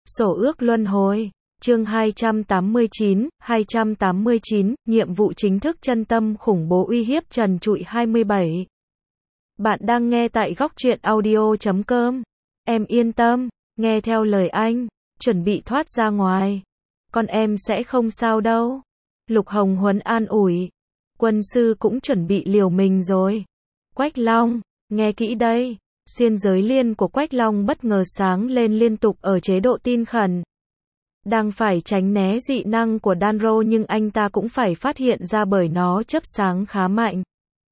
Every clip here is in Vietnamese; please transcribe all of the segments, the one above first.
Sổ ước luân hồi. Chương 289, nhiệm vụ chính thức chân tâm khủng bố uy hiếp trần trụi 27. Bạn đang nghe tại góc truyện audio.com. Em yên tâm, nghe theo lời anh, chuẩn bị thoát ra ngoài. Con em sẽ không sao đâu. Lục Hồng Huấn an ủi. Quân sư cũng chuẩn bị liều mình rồi. Quách Long, nghe kỹ đây. Xuyên giới liên của Quách Long bất ngờ sáng lên liên tục ở chế độ tin khẩn. Đang phải tránh né dị năng của Danro nhưng anh ta cũng phải phát hiện ra bởi nó chớp sáng khá mạnh.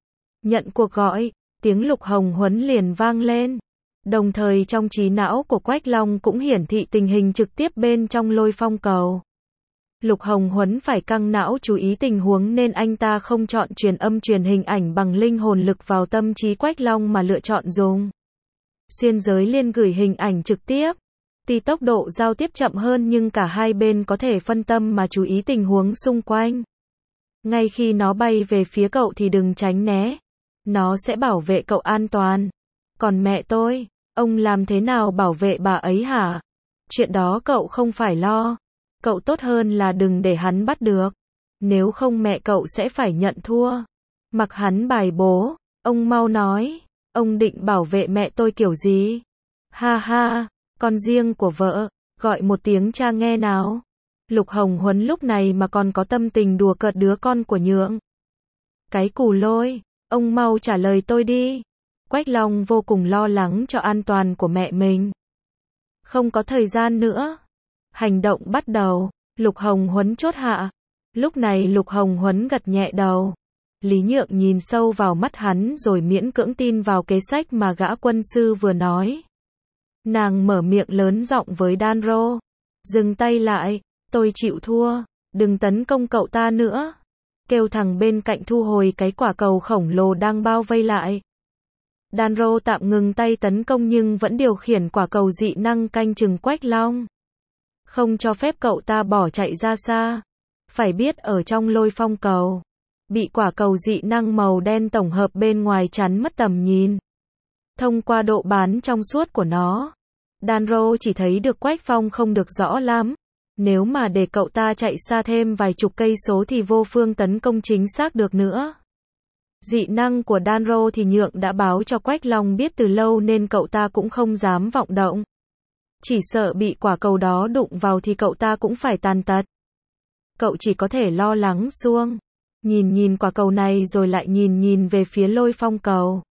Nhận cuộc gọi, tiếng Lục Hồng Huấn liền vang lên. Đồng thời trong trí não của Quách Long cũng hiển thị tình hình trực tiếp bên trong lôi phong cầu. Lục Hồng Huấn phải căng não chú ý tình huống nên anh ta không chọn truyền âm truyền hình ảnh bằng linh hồn lực vào tâm trí Quách Long mà lựa chọn dùng xuyên giới liên gửi hình ảnh trực tiếp. Tuy tốc độ giao tiếp chậm hơn nhưng cả hai bên có thể phân tâm mà chú ý tình huống xung quanh. Ngay khi nó bay về phía cậu thì đừng tránh né. Nó sẽ bảo vệ cậu an toàn. Còn mẹ tôi, ông làm thế nào bảo vệ bà ấy hả? Chuyện đó cậu không phải lo. Cậu tốt hơn là đừng để hắn bắt được. Nếu không mẹ cậu sẽ phải nhận thua. Mặc hắn bài bố, ông mau nói. Ông định bảo vệ mẹ tôi kiểu gì? Ha ha, con riêng của vợ, gọi một tiếng cha nghe nào. Lục Hồng Huấn lúc này mà còn có tâm tình đùa cợt đứa con của Nhượng. Cái cù lôi, ông mau trả lời tôi đi. Quách Long vô cùng lo lắng cho an toàn của mẹ mình. Không có thời gian nữa. Hành động bắt đầu, Lục Hồng Huấn chốt hạ. Lúc này Lục Hồng Huấn gật nhẹ đầu. Lý Nhượng nhìn sâu vào mắt hắn rồi miễn cưỡng tin vào kế sách mà gã quân sư vừa nói. Nàng mở miệng lớn giọng với Danro. Dừng tay lại, tôi chịu thua, đừng tấn công cậu ta nữa. Kêu thằng bên cạnh thu hồi cái quả cầu khổng lồ đang bao vây lại. Danro tạm ngừng tay tấn công nhưng vẫn điều khiển quả cầu dị năng canh chừng Quách Long. Không cho phép cậu ta bỏ chạy ra xa. Phải biết ở trong lôi phong cầu, bị quả cầu dị năng màu đen tổng hợp bên ngoài chắn mất tầm nhìn. Thông qua độ bán trong suốt của nó, Danro chỉ thấy được Quách Phong không được rõ lắm. Nếu mà để cậu ta chạy xa thêm vài chục cây số thì vô phương tấn công chính xác được nữa. Dị năng của Danro thì Nhượng đã báo cho Quách Long biết từ lâu nên cậu ta cũng không dám vọng động. Chỉ sợ bị quả cầu đó đụng vào thì cậu ta cũng phải tàn tật. Cậu chỉ có thể lo lắng suông. Nhìn quả cầu này rồi lại nhìn về phía lôi phong cầu.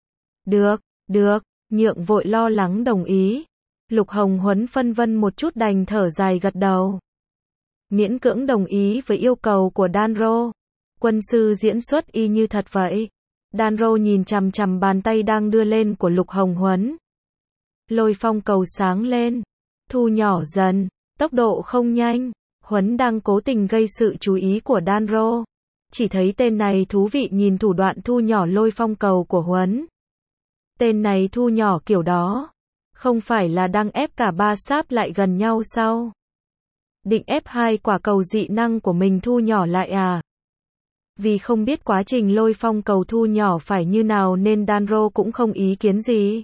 Được, Nhượng vội lo lắng đồng ý. Lục Hồng Huấn phân vân một chút đành thở dài gật đầu. Miễn cưỡng đồng ý với yêu cầu của Danro. Quân sư diễn xuất y như thật vậy. Danro nhìn chằm chằm bàn tay đang đưa lên của Lục Hồng Huấn. Lôi phong cầu sáng lên, thu nhỏ dần, tốc độ không nhanh. Huấn đang cố tình gây sự chú ý của Danro. Chỉ thấy tên này thú vị nhìn thủ đoạn thu nhỏ lôi phong cầu của Huấn. Tên này thu nhỏ kiểu đó. Không phải là đang ép cả ba sáp lại gần nhau sao? Định ép hai quả cầu dị năng của mình thu nhỏ lại à? Vì không biết quá trình lôi phong cầu thu nhỏ phải như nào nên Danro cũng không ý kiến gì.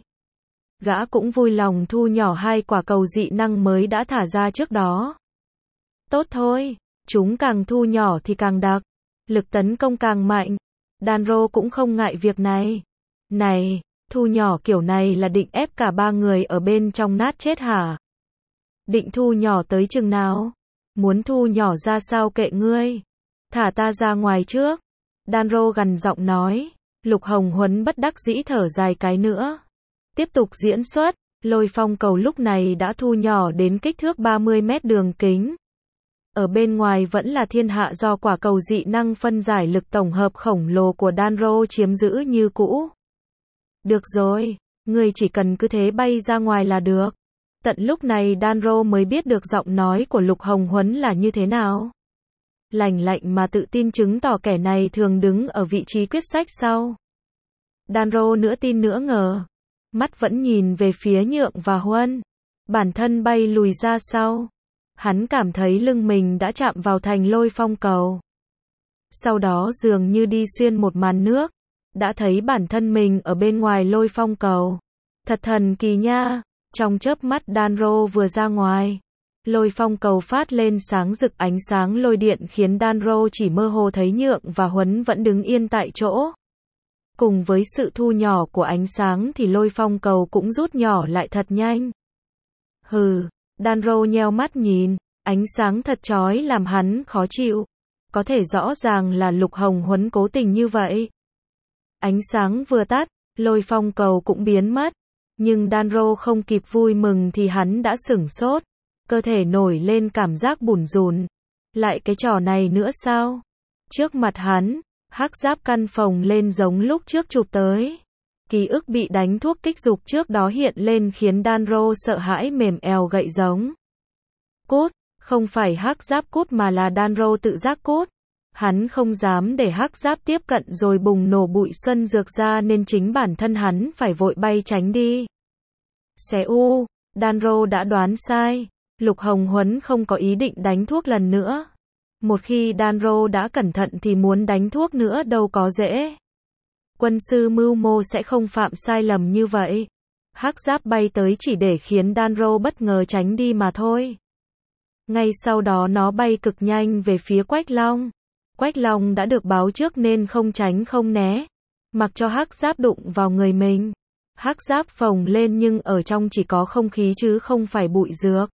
Gã cũng vui lòng thu nhỏ hai quả cầu dị năng mới đã thả ra trước đó. Tốt thôi, chúng càng thu nhỏ thì càng đặc. Lực tấn công càng mạnh. Danro cũng không ngại việc này. Này, thu nhỏ kiểu này là định ép cả ba người ở bên trong nát chết hả? Định thu nhỏ tới chừng nào? Muốn thu nhỏ ra sao kệ ngươi? Thả ta ra ngoài trước. Danro gằn giọng nói. Lục Hồng Huấn bất đắc dĩ thở dài cái nữa. Tiếp tục diễn xuất. Lôi phong cầu lúc này đã thu nhỏ đến kích thước 30 mét đường kính. Ở bên ngoài vẫn là thiên hạ do quả cầu dị năng phân giải lực tổng hợp khổng lồ của Danro chiếm giữ như cũ. Được rồi, ngươi chỉ cần cứ thế bay ra ngoài là được. Tận lúc này Danro mới biết được giọng nói của Lục Hồng Huấn là như thế nào. Lành lạnh mà tự tin chứng tỏ kẻ này thường đứng ở vị trí quyết sách sau. Danro nửa tin nửa ngờ. Mắt vẫn nhìn về phía Nhượng và Huân. Bản thân bay lùi ra sau. Hắn cảm thấy lưng mình đã chạm vào thành lôi phong cầu. Sau đó dường như đi xuyên một màn nước. Đã thấy bản thân mình ở bên ngoài lôi phong cầu. Thật thần kỳ nha. Trong chớp mắt Danro vừa ra ngoài. Lôi phong cầu phát lên sáng rực ánh sáng lôi điện khiến Danro chỉ mơ hồ thấy Nhượng và Huấn vẫn đứng yên tại chỗ. Cùng với sự thu nhỏ của ánh sáng thì lôi phong cầu cũng rút nhỏ lại thật nhanh. Hừ, Danro nheo mắt nhìn, ánh sáng thật chói làm hắn khó chịu. Có thể rõ ràng là Lục Hồng Huấn cố tình như vậy. Ánh sáng vừa tắt, lôi phong cầu cũng biến mất. Nhưng Danro không kịp vui mừng thì hắn đã sửng sốt. Cơ thể nổi lên cảm giác bủn rủn. Lại cái trò này nữa sao? Trước mặt hắn, hắc giáp căn phồng lên giống lúc trước chụp tới. Ký ức bị đánh thuốc kích dục trước đó hiện lên khiến Danro sợ hãi mềm eo gậy giống. Cút, không phải hắc giáp cút mà là Danro tự giác cút. Hắn không dám để hắc giáp tiếp cận rồi bùng nổ bụi xuân dược ra nên chính bản thân hắn phải vội bay tránh đi. Xé u, Danro đã đoán sai. Lục Hồng Huấn không có ý định đánh thuốc lần nữa. Một khi Danro đã cẩn thận thì muốn đánh thuốc nữa đâu có dễ. Quân sư mưu mô sẽ không phạm sai lầm như vậy. Hắc giáp bay tới chỉ để khiến Danro bất ngờ tránh đi mà thôi. Ngay sau đó nó bay cực nhanh về phía Quách Long. Quách Long đã được báo trước nên không tránh không né. Mặc cho hắc giáp đụng vào người mình. Hắc giáp phồng lên nhưng ở trong chỉ có không khí chứ không phải bụi dược.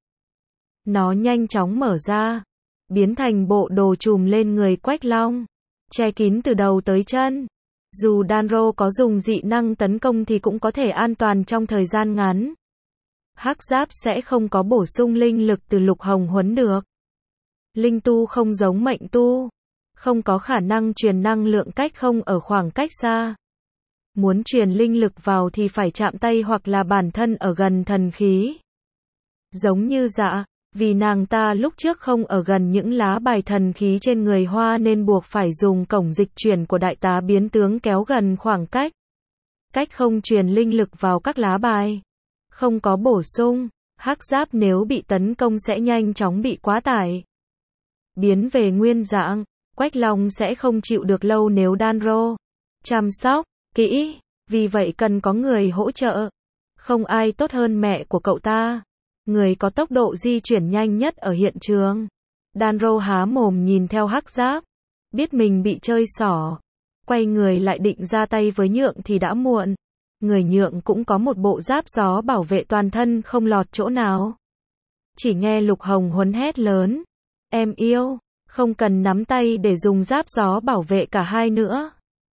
Nó nhanh chóng mở ra. Biến thành bộ đồ trùm lên người Quách Long. Che kín từ đầu tới chân. Dù Danro có dùng dị năng tấn công thì cũng có thể an toàn trong thời gian ngắn. Hắc giáp sẽ không có bổ sung linh lực từ Lục Hồng Huấn được. Linh tu không giống mệnh tu. Không có khả năng truyền năng lượng cách không ở khoảng cách xa. Muốn truyền linh lực vào thì phải chạm tay hoặc là bản thân ở gần thần khí. Giống như Dạ, vì nàng ta lúc trước không ở gần những lá bài thần khí trên người Hoa nên buộc phải dùng cổng dịch chuyển của đại tá biến tướng kéo gần khoảng cách. Cách không truyền linh lực vào các lá bài. Không có bổ sung, hắc giáp nếu bị tấn công sẽ nhanh chóng bị quá tải. Biến về nguyên dạng, Quách Long sẽ không chịu được lâu nếu Danro chăm sóc kỹ, vì vậy cần có người hỗ trợ. Không ai tốt hơn mẹ của cậu ta. Người có tốc độ di chuyển nhanh nhất ở hiện trường. Danro há mồm nhìn theo hắc giáp. Biết mình bị chơi xỏ. Quay người lại định ra tay với Nhượng thì đã muộn. Người Nhượng cũng có một bộ giáp gió bảo vệ toàn thân không lọt chỗ nào. Chỉ nghe Lục Hồng Huấn hét lớn. Em yêu, không cần nắm tay để dùng giáp gió bảo vệ cả hai nữa.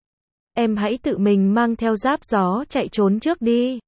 Em hãy tự mình mang theo giáp gió chạy trốn trước đi.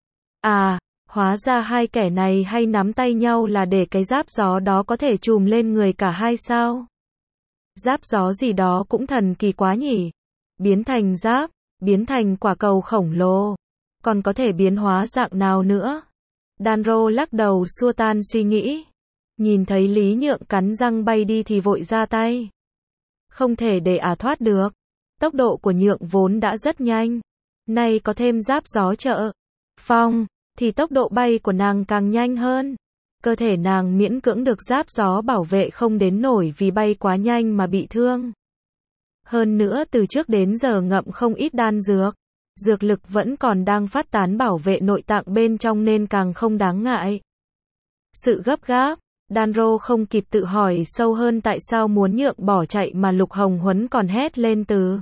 À, hóa ra hai kẻ này hay nắm tay nhau là để cái giáp gió đó có thể trùm lên người cả hai sao? Giáp gió gì đó cũng thần kỳ quá nhỉ. Biến thành giáp, biến thành quả cầu khổng lồ. Còn có thể biến hóa dạng nào nữa? Danro lắc đầu xua tan suy nghĩ. Nhìn thấy Lý Nhượng cắn răng bay đi thì vội ra tay. Không thể để thoát được. Tốc độ của Nhượng vốn đã rất nhanh. Nay có thêm giáp gió trợ phong, thì tốc độ bay của nàng càng nhanh hơn. Cơ thể nàng miễn cưỡng được giáp gió bảo vệ không đến nổi vì bay quá nhanh mà bị thương. Hơn nữa từ trước đến giờ ngậm không ít đan dược. Dược lực vẫn còn đang phát tán bảo vệ nội tạng bên trong nên càng không đáng ngại. Sự gấp gáp, Danro không kịp tự hỏi sâu hơn tại sao muốn Nhượng bỏ chạy mà Lục Hồng Huấn còn hét lên từ.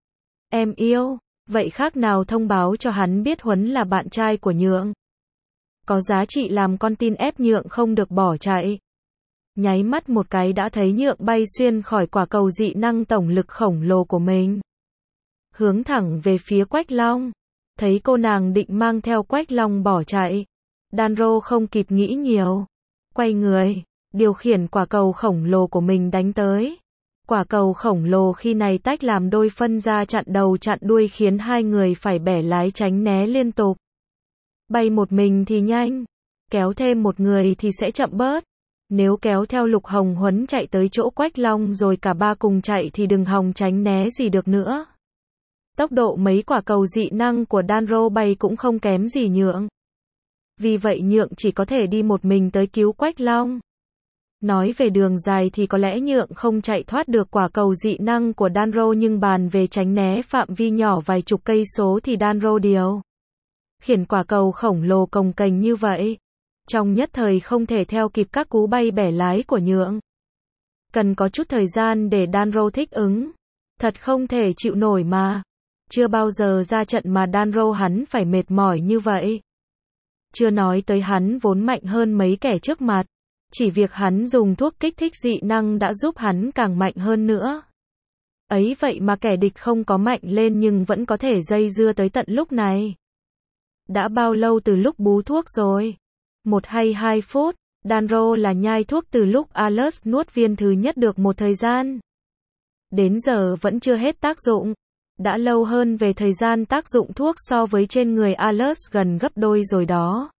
Em yêu, vậy khác nào thông báo cho hắn biết Huấn là bạn trai của Nhượng. Có giá trị làm con tin ép Nhượng không được bỏ chạy. Nháy mắt một cái đã thấy Nhượng bay xuyên khỏi quả cầu dị năng tổng lực khổng lồ của mình. Hướng thẳng về phía Quách Long. Thấy cô nàng định mang theo Quách Long bỏ chạy. Danro không kịp nghĩ nhiều. Quay người, điều khiển quả cầu khổng lồ của mình đánh tới. Quả cầu khổng lồ khi này tách làm đôi phân ra chặn đầu chặn đuôi khiến hai người phải bẻ lái tránh né liên tục. Bay một mình thì nhanh, kéo thêm một người thì sẽ chậm bớt. Nếu kéo theo Lục Hồng Huấn chạy tới chỗ Quách Long rồi cả ba cùng chạy thì đừng hòng tránh né gì được nữa. Tốc độ mấy quả cầu dị năng của Danro bay cũng không kém gì Nhượng. Vì vậy Nhượng chỉ có thể đi một mình tới cứu Quách Long. Nói về đường dài thì có lẽ Nhượng không chạy thoát được quả cầu dị năng của Danro nhưng bàn về tránh né phạm vi nhỏ vài chục cây số thì Danro điều khiển quả cầu khổng lồ cồng kềnh như vậy. Trong nhất thời không thể theo kịp các cú bay bẻ lái của Nhượng. Cần có chút thời gian để Danro thích ứng. Thật không thể chịu nổi mà. Chưa bao giờ ra trận mà Danro hắn phải mệt mỏi như vậy. Chưa nói tới hắn vốn mạnh hơn mấy kẻ trước mặt. Chỉ việc hắn dùng thuốc kích thích dị năng đã giúp hắn càng mạnh hơn nữa. Ấy vậy mà kẻ địch không có mạnh lên nhưng vẫn có thể dây dưa tới tận lúc này. Đã bao lâu từ lúc bú thuốc rồi? 1 hay 2 phút? Danro là nhai thuốc từ lúc Alert nuốt viên thứ nhất được một thời gian. Đến giờ vẫn chưa hết tác dụng. Đã lâu hơn về thời gian tác dụng thuốc so với trên người Alert gần gấp đôi rồi đó.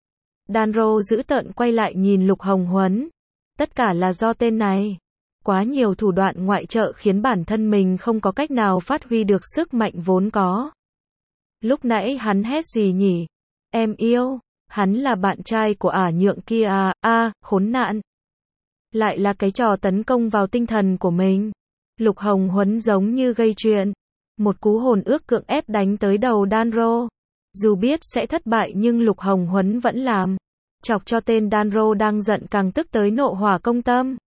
Danro dữ tợn quay lại nhìn Lục Hồng Huấn. Tất cả là do tên này. Quá nhiều thủ đoạn ngoại trợ khiến bản thân mình không có cách nào phát huy được sức mạnh vốn có. Lúc nãy hắn hét gì nhỉ? Em yêu. Hắn là bạn trai của ả Nhượng kia à, khốn nạn. Lại là cái trò tấn công vào tinh thần của mình. Lục Hồng Huấn giống như gây chuyện. Một cú hồn ước cưỡng ép đánh tới đầu Danro. Dù biết sẽ thất bại nhưng Lục Hồng Huấn vẫn làm. Chọc cho tên Danro đang giận càng tức tới nộ hỏa công tâm.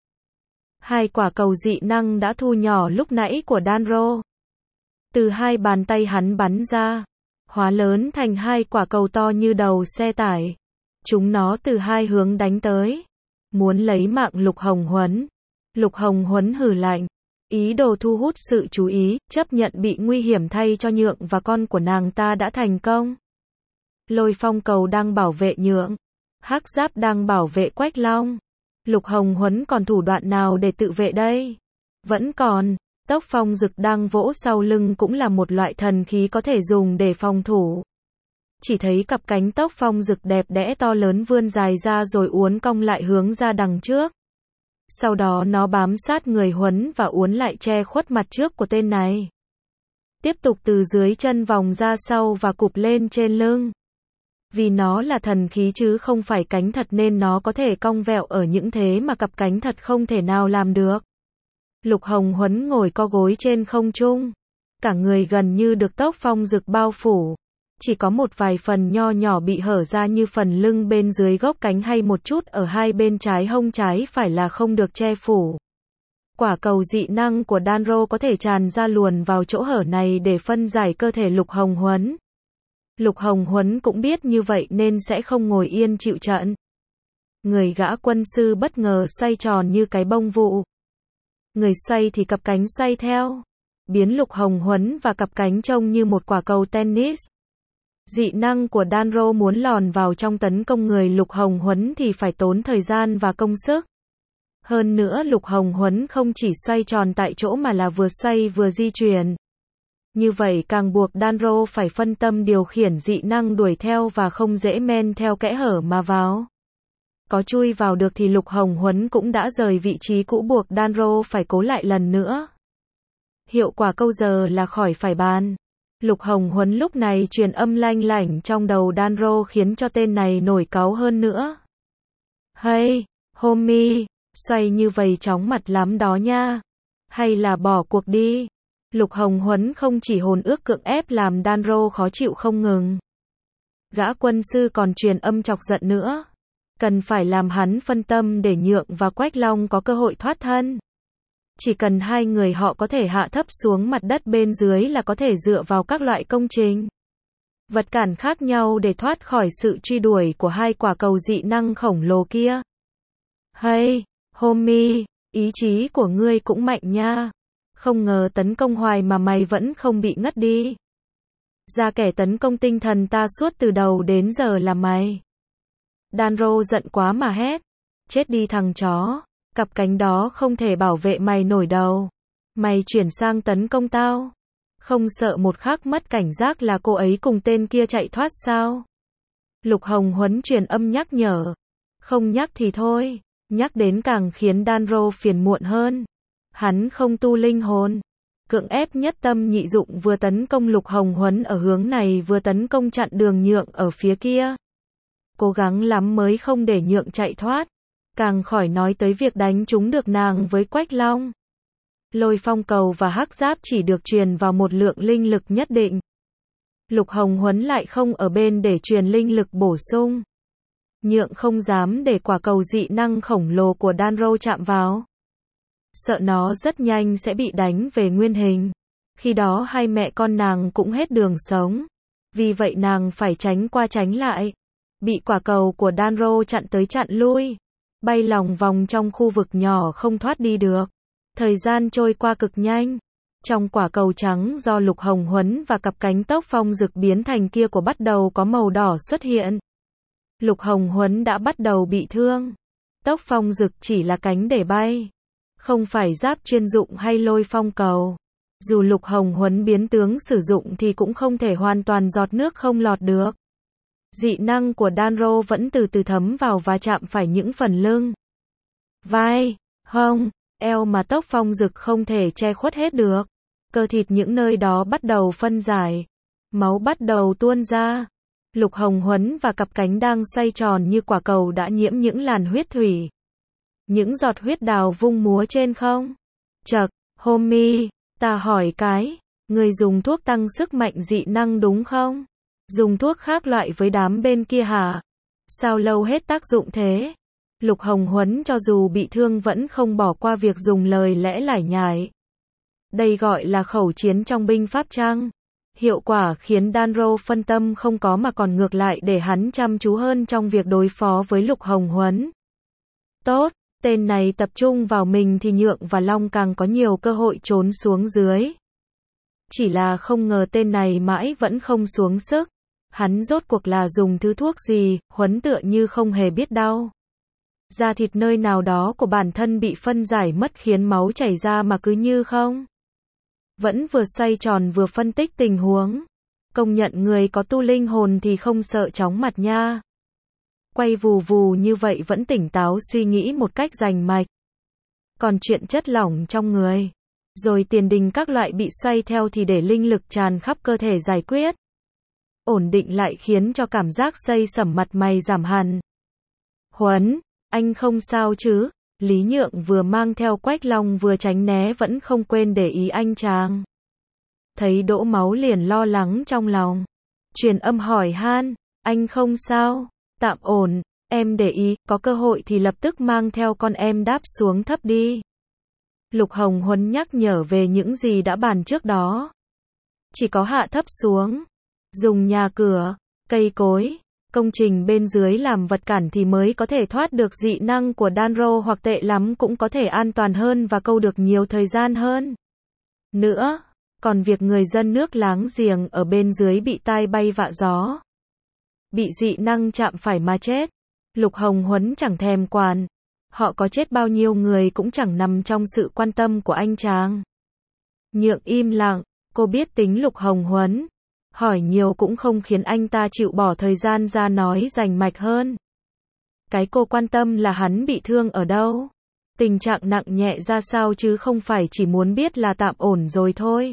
2 quả cầu dị năng đã thu nhỏ lúc nãy của Danro. Từ 2 bàn tay hắn bắn ra. Hóa lớn thành 2 quả cầu to như đầu xe tải. Chúng nó từ 2 hướng đánh tới. Muốn lấy mạng Lục Hồng Huấn. Lục Hồng Huấn hừ lạnh. Ý đồ thu hút sự chú ý, chấp nhận bị nguy hiểm thay cho Nhượng và con của nàng ta đã thành công. Lôi phong cầu đang bảo vệ Nhượng. Hắc giáp đang bảo vệ Quách Long. Lục Hồng Huấn còn thủ đoạn nào để tự vệ đây? Vẫn còn. Tốc phong dực đang vỗ sau lưng cũng là một loại thần khí có thể dùng để phòng thủ. Chỉ thấy cặp cánh tốc phong dực đẹp đẽ to lớn vươn dài ra rồi uốn cong lại hướng ra đằng trước. Sau đó nó bám sát người Huấn và uốn lại che khuất mặt trước của tên này. Tiếp tục từ dưới chân vòng ra sau và cụp lên trên lưng. Vì nó là thần khí chứ không phải cánh thật nên nó có thể cong vẹo ở những thế mà cặp cánh thật không thể nào làm được. Lục Hồng Huấn ngồi co gối trên không trung. Cả người gần như được tốc phong dực bao phủ. Chỉ có một vài phần nho nhỏ bị hở ra như phần lưng bên dưới gốc cánh hay một chút ở hai bên trái hông trái phải là không được che phủ. Quả cầu dị năng của Danro có thể tràn ra luồn vào chỗ hở này để phân giải cơ thể Lục Hồng Huấn. Lục Hồng Huấn cũng biết như vậy nên sẽ không ngồi yên chịu trận. Người gã quân sư bất ngờ xoay tròn như cái bông vụ. Người xoay thì cặp cánh xoay theo. Biến Lục Hồng Huấn và cặp cánh trông như một quả cầu tennis. Dị năng của Danro muốn lòn vào trong tấn công người Lục Hồng Huấn thì phải tốn thời gian và công sức. Hơn nữa Lục Hồng Huấn không chỉ xoay tròn tại chỗ mà là vừa xoay vừa di chuyển. Như vậy càng buộc Danro phải phân tâm điều khiển dị năng đuổi theo và không dễ men theo kẽ hở mà vào. Có chui vào được thì Lục Hồng Huấn cũng đã rời vị trí cũ buộc Danro phải cố lại lần nữa. Hiệu quả câu giờ là khỏi phải bàn. Lục Hồng Huấn lúc này truyền âm lanh lảnh trong đầu Danro khiến cho tên này nổi cáu hơn nữa. Hey, homie, xoay như vậy chóng mặt lắm đó nha. Hay là bỏ cuộc đi. Lục Hồng Huấn không chỉ hồn ước cưỡng ép làm Danro khó chịu không ngừng. Gã quân sư còn truyền âm chọc giận nữa. Cần phải làm hắn phân tâm để Nhượng và Quách Long có cơ hội thoát thân. Chỉ cần 2 người họ có thể hạ thấp xuống mặt đất bên dưới là có thể dựa vào các loại công trình, vật cản khác nhau để thoát khỏi sự truy đuổi của 2 quả cầu dị năng khổng lồ kia. Hey, homie, ý chí của ngươi cũng mạnh nha. Không ngờ tấn công hoài mà mày vẫn không bị ngất đi. Ra kẻ tấn công tinh thần ta suốt từ đầu đến giờ là mày. Danro giận quá mà hét. Chết đi thằng chó. Cặp cánh đó không thể bảo vệ mày nổi đâu. Mày chuyển sang tấn công tao. Không sợ một khắc mất cảnh giác là cô ấy cùng tên kia chạy thoát sao? Lục Hồng Huấn truyền âm nhắc nhở. Không nhắc thì thôi. Nhắc đến càng khiến Danro phiền muộn hơn. Hắn không tu linh hồn. Cưỡng ép nhất tâm nhị dụng vừa tấn công Lục Hồng Huấn ở hướng này vừa tấn công chặn đường Nhượng ở phía kia. Cố gắng lắm mới không để Nhượng chạy thoát. Càng khỏi nói tới việc đánh trúng được nàng với Quách Long. Lôi phong cầu và hắc giáp chỉ được truyền vào một lượng linh lực nhất định. Lục Hồng Huấn lại không ở bên để truyền linh lực bổ sung. Nhượng không dám để quả cầu dị năng khổng lồ của Danro chạm vào. Sợ nó rất nhanh sẽ bị đánh về nguyên hình. Khi đó hai mẹ con nàng cũng hết đường sống. Vì vậy nàng phải tránh qua tránh lại. Bị quả cầu của Danro chặn tới chặn lui. Bay lòng vòng trong khu vực nhỏ không thoát đi được. Thời gian trôi qua cực nhanh. Trong quả cầu trắng do Lục Hồng Huấn và cặp cánh Tốc Phong Dực biến thành kia của bắt đầu có màu đỏ xuất hiện. Lục Hồng Huấn đã bắt đầu bị thương. Tốc Phong Dực chỉ là cánh để bay. Không phải giáp chuyên dụng hay lôi phong cầu. Dù Lục Hồng Huấn biến tướng sử dụng thì cũng không thể hoàn toàn giọt nước không lọt được. Dị năng của Danro vẫn từ từ thấm vào và chạm phải những phần lưng, vai, hông, eo mà Tốc Phong Dực không thể che khuất hết được. Cơ thịt những nơi đó bắt đầu phân giải. Máu bắt đầu tuôn ra. Lục Hồng Huấn và cặp cánh đang xoay tròn như quả cầu đã nhiễm những làn huyết thủy. Những giọt huyết đào vung múa trên không. Chậc, Homie, ta hỏi cái, người dùng thuốc tăng sức mạnh dị năng đúng không? Dùng thuốc khác loại với đám bên kia hả? Sao lâu hết tác dụng thế? Lục Hồng Huấn cho dù bị thương vẫn không bỏ qua việc dùng lời lẽ lải nhải. Đây gọi là khẩu chiến trong binh pháp chăng? Hiệu quả khiến Danro phân tâm không có mà còn ngược lại để hắn chăm chú hơn trong việc đối phó với Lục Hồng Huấn. Tốt, tên này tập trung vào mình thì Nhượng và Long càng có nhiều cơ hội trốn xuống dưới. Chỉ là không ngờ tên này mãi vẫn không xuống sức. Hắn rốt cuộc là dùng thứ thuốc gì, Huấn tựa như không hề biết đau. Da thịt nơi nào đó của bản thân bị phân giải mất khiến máu chảy ra mà cứ như không. Vẫn vừa xoay tròn vừa phân tích tình huống. Công nhận người có tu linh hồn thì không sợ chóng mặt nha. Quay vù vù như vậy vẫn tỉnh táo suy nghĩ một cách rành mạch. Còn chuyện chất lỏng trong người, rồi tiền đình các loại bị xoay theo thì để linh lực tràn khắp cơ thể giải quyết. Ổn định lại khiến cho cảm giác xây sẩm mặt mày giảm hẳn. Huấn, anh không sao chứ? Lý Nhượng vừa mang theo Quách Long vừa tránh né vẫn không quên để ý anh chàng. Thấy đổ máu liền lo lắng trong lòng. Truyền âm hỏi han, anh không sao? Tạm ổn, em để ý, có cơ hội thì lập tức mang theo con em đáp xuống thấp đi. Lục Hồng Huấn nhắc nhở về những gì đã bàn trước đó. Chỉ có hạ thấp xuống, dùng nhà cửa, cây cối, công trình bên dưới làm vật cản thì mới có thể thoát được dị năng của Danro, hoặc tệ lắm cũng có thể an toàn hơn và câu được nhiều thời gian hơn. Nữa, còn việc người dân nước láng giềng ở bên dưới bị tai bay vạ gió, bị dị năng chạm phải mà chết, Lục Hồng Huấn chẳng thèm quản. Họ có chết bao nhiêu người cũng chẳng nằm trong sự quan tâm của anh chàng. Nhượng im lặng, cô biết tính Lục Hồng Huấn. Hỏi nhiều cũng không khiến anh ta chịu bỏ thời gian ra nói rành mạch hơn. Cái cô quan tâm là hắn bị thương ở đâu, tình trạng nặng nhẹ ra sao chứ không phải chỉ muốn biết là tạm ổn rồi thôi.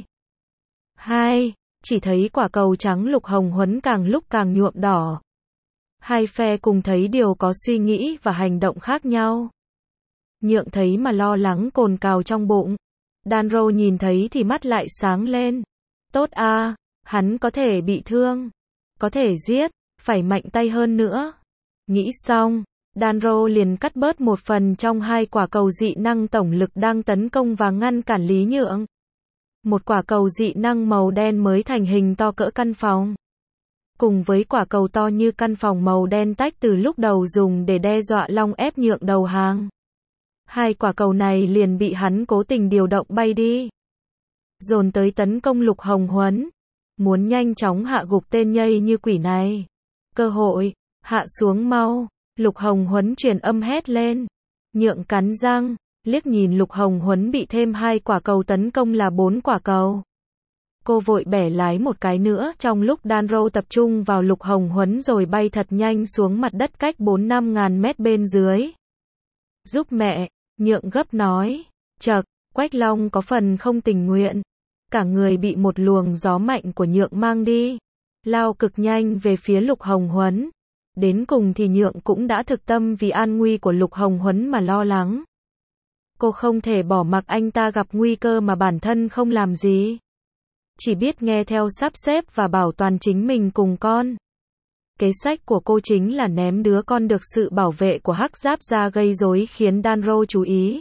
Hai, chỉ thấy quả cầu trắng Lục Hồng Huấn càng lúc càng nhuộm đỏ. Hai phe cùng thấy điều có suy nghĩ và hành động khác nhau. Nhượng thấy mà lo lắng cồn cào trong bụng. Danro nhìn thấy thì mắt lại sáng lên. Tốt à, hắn có thể bị thương, có thể giết, phải mạnh tay hơn nữa. Nghĩ xong, Danro liền cắt bớt một phần trong hai quả cầu dị năng tổng lực đang tấn công và ngăn cản Lý Nhượng. Một quả cầu dị năng màu đen mới thành hình to cỡ căn phòng. Cùng với quả cầu to như căn phòng màu đen tách từ lúc đầu dùng để đe dọa Long ép Nhượng đầu hàng. Hai quả cầu này liền bị hắn cố tình điều động bay đi, dồn tới tấn công Lục Hồng Huấn. Muốn nhanh chóng hạ gục tên nhây như quỷ này. Cơ hội, hạ xuống mau. Lục Hồng Huấn truyền âm hét lên. Nhượng cắn răng, liếc nhìn Lục Hồng Huấn bị thêm hai quả cầu tấn công là 4 quả cầu. Cô vội bẻ lái một cái nữa trong lúc Danro tập trung vào Lục Hồng Huấn rồi bay thật nhanh xuống mặt đất cách 4-5 ngàn mét bên dưới. Giúp mẹ, Nhượng gấp nói. Chậc, Quách Long có phần không tình nguyện. Cả người bị một luồng gió mạnh của Nhượng mang đi. Lao cực nhanh về phía Lục Hồng Huấn. Đến cùng thì Nhượng cũng đã thực tâm vì an nguy của Lục Hồng Huấn mà lo lắng. Cô không thể bỏ mặc anh ta gặp nguy cơ mà bản thân không làm gì. Chỉ biết nghe theo sắp xếp và bảo toàn chính mình cùng con. Kế sách của cô chính là ném đứa con được sự bảo vệ của Hắc Giáp ra gây rối khiến Danro chú ý.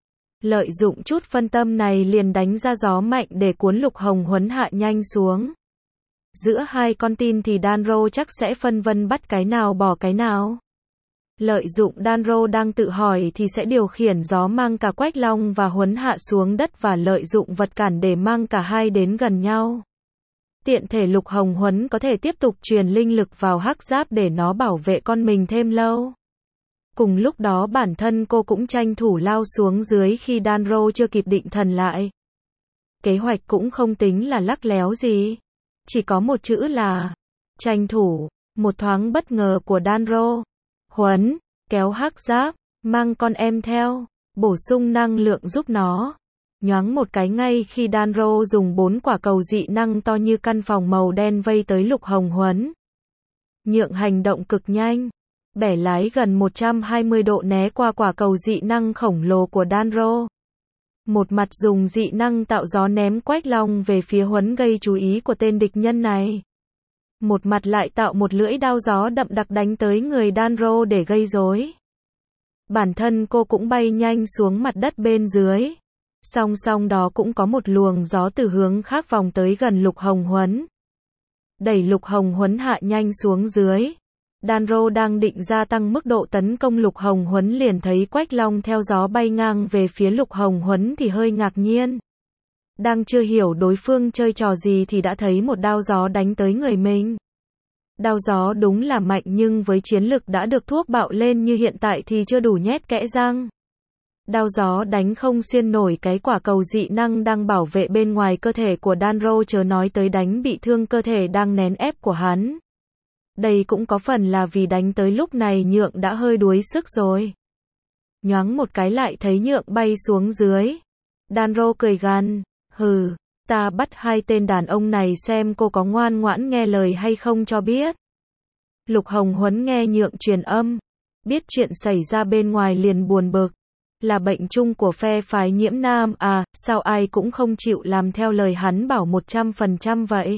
Lợi dụng chút phân tâm này liền đánh ra gió mạnh để cuốn Lục Hồng Huấn hạ nhanh xuống. Giữa hai con tin thì Danro chắc sẽ phân vân bắt cái nào bỏ cái nào. Lợi dụng Danro đang tự hỏi thì sẽ điều khiển gió mang cả Quách Long và Huấn hạ xuống đất và lợi dụng vật cản để mang cả hai đến gần nhau. Tiện thể Lục Hồng Huấn có thể tiếp tục truyền linh lực vào Hắc Giáp để nó bảo vệ con mình thêm lâu. Cùng lúc đó bản thân cô cũng tranh thủ lao xuống dưới khi Danro chưa kịp định thần lại. Kế hoạch cũng không tính là lắc léo gì. Chỉ có một chữ là tranh thủ. Một thoáng bất ngờ của Danro. Huấn, kéo Hắc Giáp, mang con em theo, bổ sung năng lượng giúp nó. Nhoáng một cái ngay khi Danro dùng 4 quả cầu dị năng to như căn phòng màu đen vây tới Lục Hồng Huấn. Nhượng hành động cực nhanh. Bẻ lái gần 120 độ né qua quả cầu dị năng khổng lồ của Danro. Một mặt dùng dị năng tạo gió ném Quách Long về phía Huấn gây chú ý của tên địch nhân này. Một mặt lại tạo một lưỡi đao gió đậm đặc đánh tới người Danro để gây rối. Bản thân cô cũng bay nhanh xuống mặt đất bên dưới. Song song đó cũng có một luồng gió từ hướng khác vòng tới gần Lục Hồng Huấn. Đẩy Lục Hồng Huấn hạ nhanh xuống dưới. Danro đang định gia tăng mức độ tấn công Lục Hồng Huấn liền thấy Quách Long theo gió bay ngang về phía Lục Hồng Huấn thì hơi ngạc nhiên. Đang chưa hiểu đối phương chơi trò gì thì đã thấy một đao gió đánh tới người mình. Đao gió đúng là mạnh nhưng với chiến lực đã được thuốc bạo lên như hiện tại thì chưa đủ nhét kẽ răng. Đao gió đánh không xuyên nổi cái quả cầu dị năng đang bảo vệ bên ngoài cơ thể của Danro, chớ nói tới đánh bị thương cơ thể đang nén ép của hắn. Đây cũng có phần là vì đánh tới lúc này Nhượng đã hơi đuối sức rồi. Nhoáng một cái lại thấy Nhượng bay xuống dưới. Danro cười gằn, hừ, ta bắt hai tên đàn ông này xem cô có ngoan ngoãn nghe lời hay không cho biết. Lục Hồng Huấn nghe Nhượng truyền âm, biết chuyện xảy ra bên ngoài liền buồn bực. Là bệnh chung của phe phái Nhiễm Nam à, sao ai cũng không chịu làm theo lời hắn bảo 100% vậy.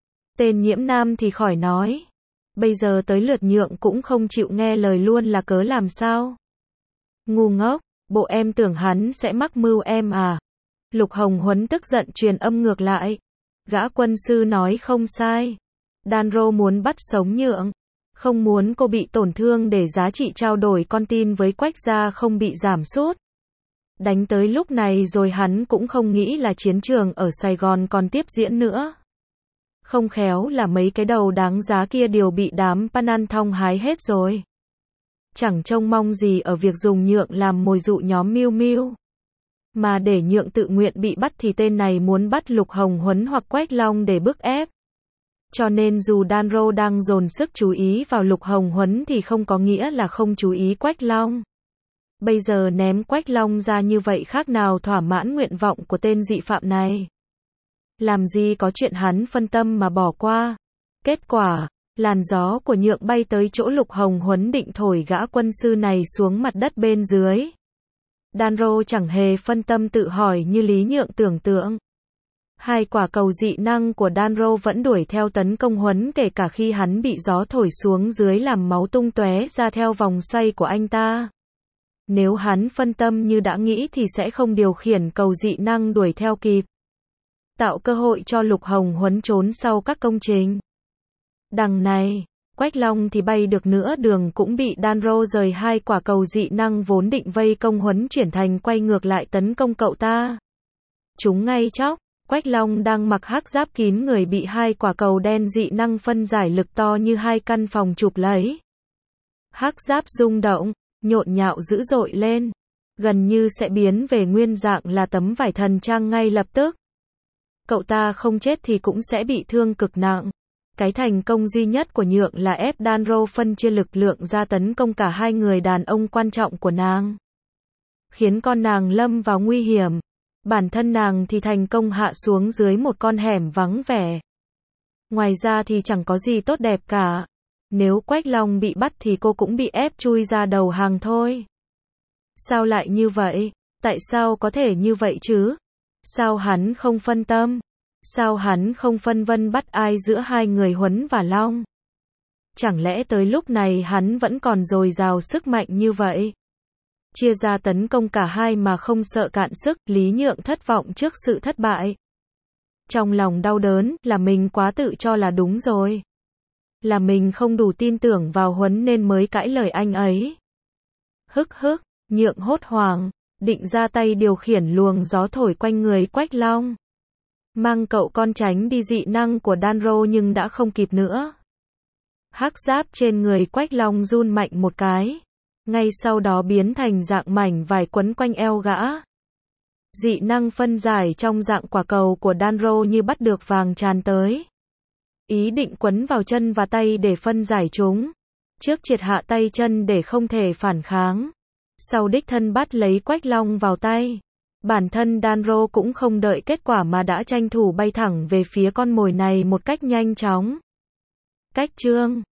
Tên Nhiễm Nam thì khỏi nói. Bây giờ tới lượt Nhượng cũng không chịu nghe lời luôn là cớ làm sao? Ngu ngốc, bộ em tưởng hắn sẽ mắc mưu em à? Lục Hồng Huấn tức giận truyền âm ngược lại. Gã quân sư nói không sai. Danro muốn bắt sống Nhượng. Không muốn cô bị tổn thương để giá trị trao đổi con tin với Quách gia không bị giảm sút. Đánh tới lúc này rồi hắn cũng không nghĩ là chiến trường ở Sài Gòn còn tiếp diễn nữa. Không khéo là mấy cái đầu đáng giá kia đều bị đám Panan Thong hái hết rồi. Chẳng trông mong gì ở việc dùng Nhượng làm mồi dụ nhóm Miu Miu. Mà để Nhượng tự nguyện bị bắt thì tên này muốn bắt Lục Hồng Huấn hoặc Quách Long để bức ép. Cho nên dù Danro đang dồn sức chú ý vào Lục Hồng Huấn thì không có nghĩa là không chú ý Quách Long. Bây giờ ném Quách Long ra như vậy khác nào thỏa mãn nguyện vọng của tên dị phạm này. Làm gì có chuyện hắn phân tâm mà bỏ qua. Kết quả, làn gió của Nhượng bay tới chỗ Lục Hồng Huấn định thổi gã quân sư này xuống mặt đất bên dưới. Danro chẳng hề phân tâm tự hỏi như Lý Nhượng tưởng tượng. Hai quả cầu dị năng của Danro vẫn đuổi theo tấn công Huấn kể cả khi hắn bị gió thổi xuống dưới làm máu tung tóe ra theo vòng xoay của anh ta. Nếu hắn phân tâm như đã nghĩ thì sẽ không điều khiển cầu dị năng đuổi theo kịp. Tạo cơ hội cho Lục Hồng Huấn trốn sau các công trình. Đằng này, Quách Long thì bay được nửa đường cũng bị Danro rời hai quả cầu dị năng vốn định vây công Huấn chuyển thành quay ngược lại tấn công cậu ta. Chúng ngay chóc. Quách Long đang mặc hắc giáp kín người bị hai quả cầu đen dị năng phân giải lực to như hai căn phòng chụp lấy. Hắc giáp rung động, nhộn nhạo dữ dội lên, gần như sẽ biến về nguyên dạng là tấm vải thần trang ngay lập tức. Cậu ta không chết thì cũng sẽ bị thương cực nặng. Cái thành công duy nhất của Nhượng là ép Danro phân chia lực lượng ra tấn công cả hai người đàn ông quan trọng của nàng. Khiến con nàng lâm vào nguy hiểm. Bản thân nàng thì thành công hạ xuống dưới một con hẻm vắng vẻ. Ngoài ra thì chẳng có gì tốt đẹp cả. Nếu Quách Long bị bắt thì cô cũng bị ép chui ra đầu hàng thôi. Sao lại như vậy? Tại sao có thể như vậy chứ? Sao hắn không phân tâm? Sao hắn không phân vân bắt ai giữa hai người Huấn và Long? chẳng lẽ tới lúc này hắn vẫn còn dồi dào sức mạnh như vậy? Chia ra tấn công cả hai mà không sợ cạn sức, Lý Nhượng thất vọng trước sự thất bại. Trong lòng đau đớn, là mình quá tự cho là đúng rồi. Là mình không đủ tin tưởng vào Huấn nên mới cãi lời anh ấy. Hức hức, Nhượng hốt hoảng, định ra tay điều khiển luồng gió thổi quanh người Quách Long. Mang cậu con tránh đi dị năng của Danro nhưng đã không kịp nữa. Hắc giáp trên người Quách Long run mạnh một cái. Ngay sau đó biến thành dạng mảnh vải quấn quanh eo gã. Dị năng phân giải trong dạng quả cầu của Danro như bắt được vàng tràn tới. Ý định quấn vào chân và tay để phân giải chúng. Trước triệt hạ tay chân để không thể phản kháng. Sau đích thân bắt lấy Quách Long vào tay. Bản thân Danro cũng không đợi kết quả mà đã tranh thủ bay thẳng về phía con mồi này một cách nhanh chóng. Cách chương